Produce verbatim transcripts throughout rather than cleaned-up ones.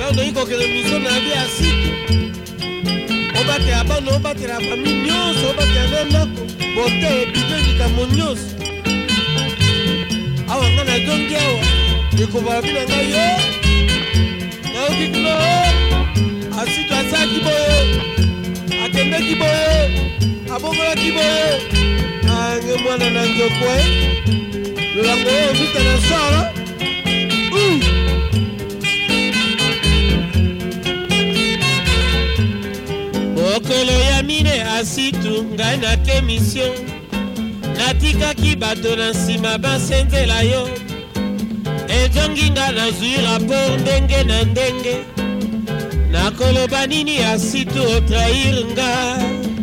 on a eu quelques missions dans la vie assis. On battait à bas, on battait la famille, on battait à l'endako. Boté et bidon du Camonios. Ah, on a donc dit, et qu'on va vivre dans yo. Now, dit que assis toi ça qui boye. Akende qui boye. Abongola qui boye. Ah, moi, on a un quoi. Le langue, vite dans le soir. Okolo ya mine asitu ngai na kemission natikaki bato na nsima basenzela yo ejongi nga nazwi rapport ndenge na ndenge nakoloba nini asitu otrahir nga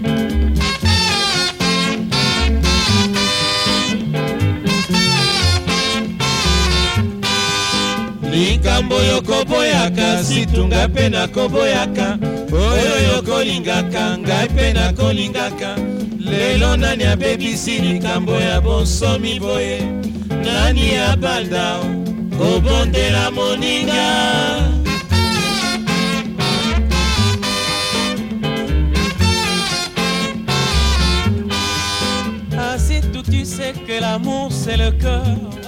likambo yokoboyaka situnga mpe nakoboyaka oyo yokolingaka ngai mpe nakolingaka lelo nani abebisi likambo ya bonsomi boye nani abanda kobondela moninga Ainsi tout tu sais que l'amour c'est le cœur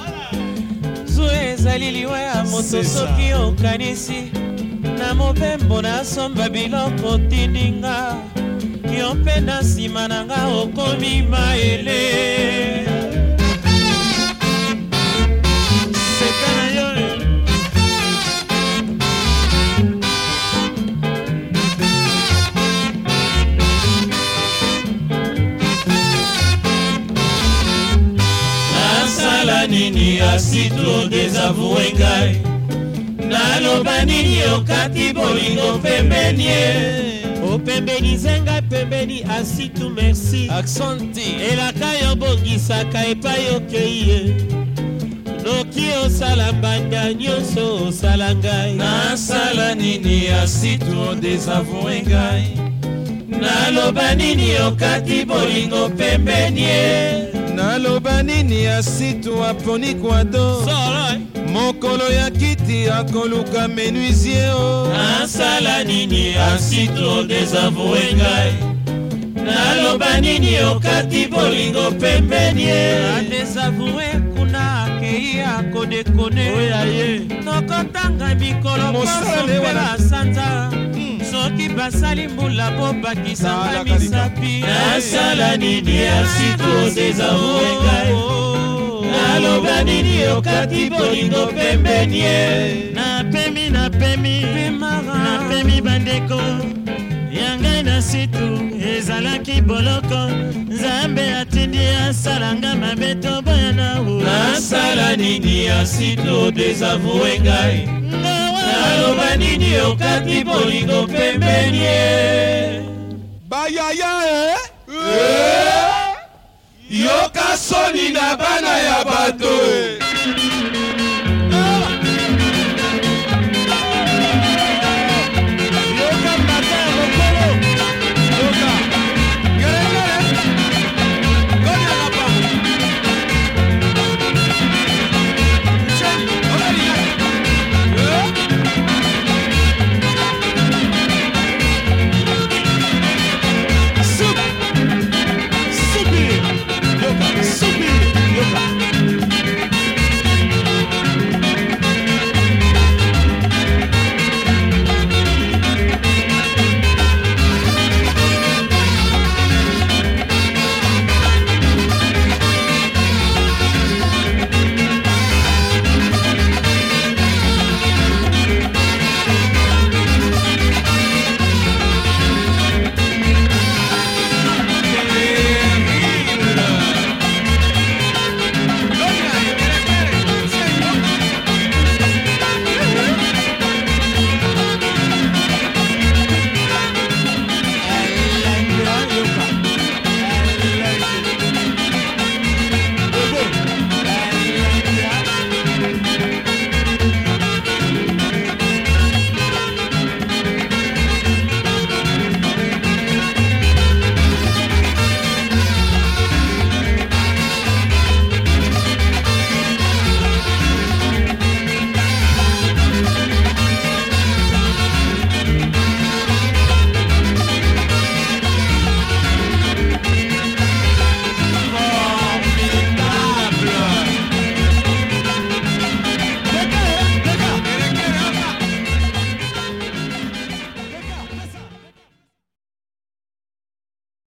ezali liwa ya moto soki okanisi na mobembo nasomba biloko tindinga yo mpe na nsima na nga okomi mayele seka na yo nasala nini asitu désavoué ngai naloba nini okati bolingo pembeni opembeni zenga pembeni asitu merci aksanti elaka yo bongisaka epai okei ye noki osala mbanda nyonso osala ngai nasala nini asitu désavoué ngai naloba nini okati bolingo pembeni naloba nini asitu aponi kwado mokolo ya kiti akoluka menuisier o nasala nini asitu désavoué ngai naloba nini okati bolingo pembeni adésavoué kuna akei akodekone tokotanga mikolo kosopela sanza soki basali mbula po bakisanga misapi nasala nini asitu désavoué ngai naloba nini okati bolingo pembeni napemi napemi napemi bandeko ya ngai na situ ezalaki boloko nzambe atindi asalanga mabe toboya nawo nasala nini asitu désavoué ngai naloba nini okati bolingo pembeni bayaya eh yoka soni na bana ya bato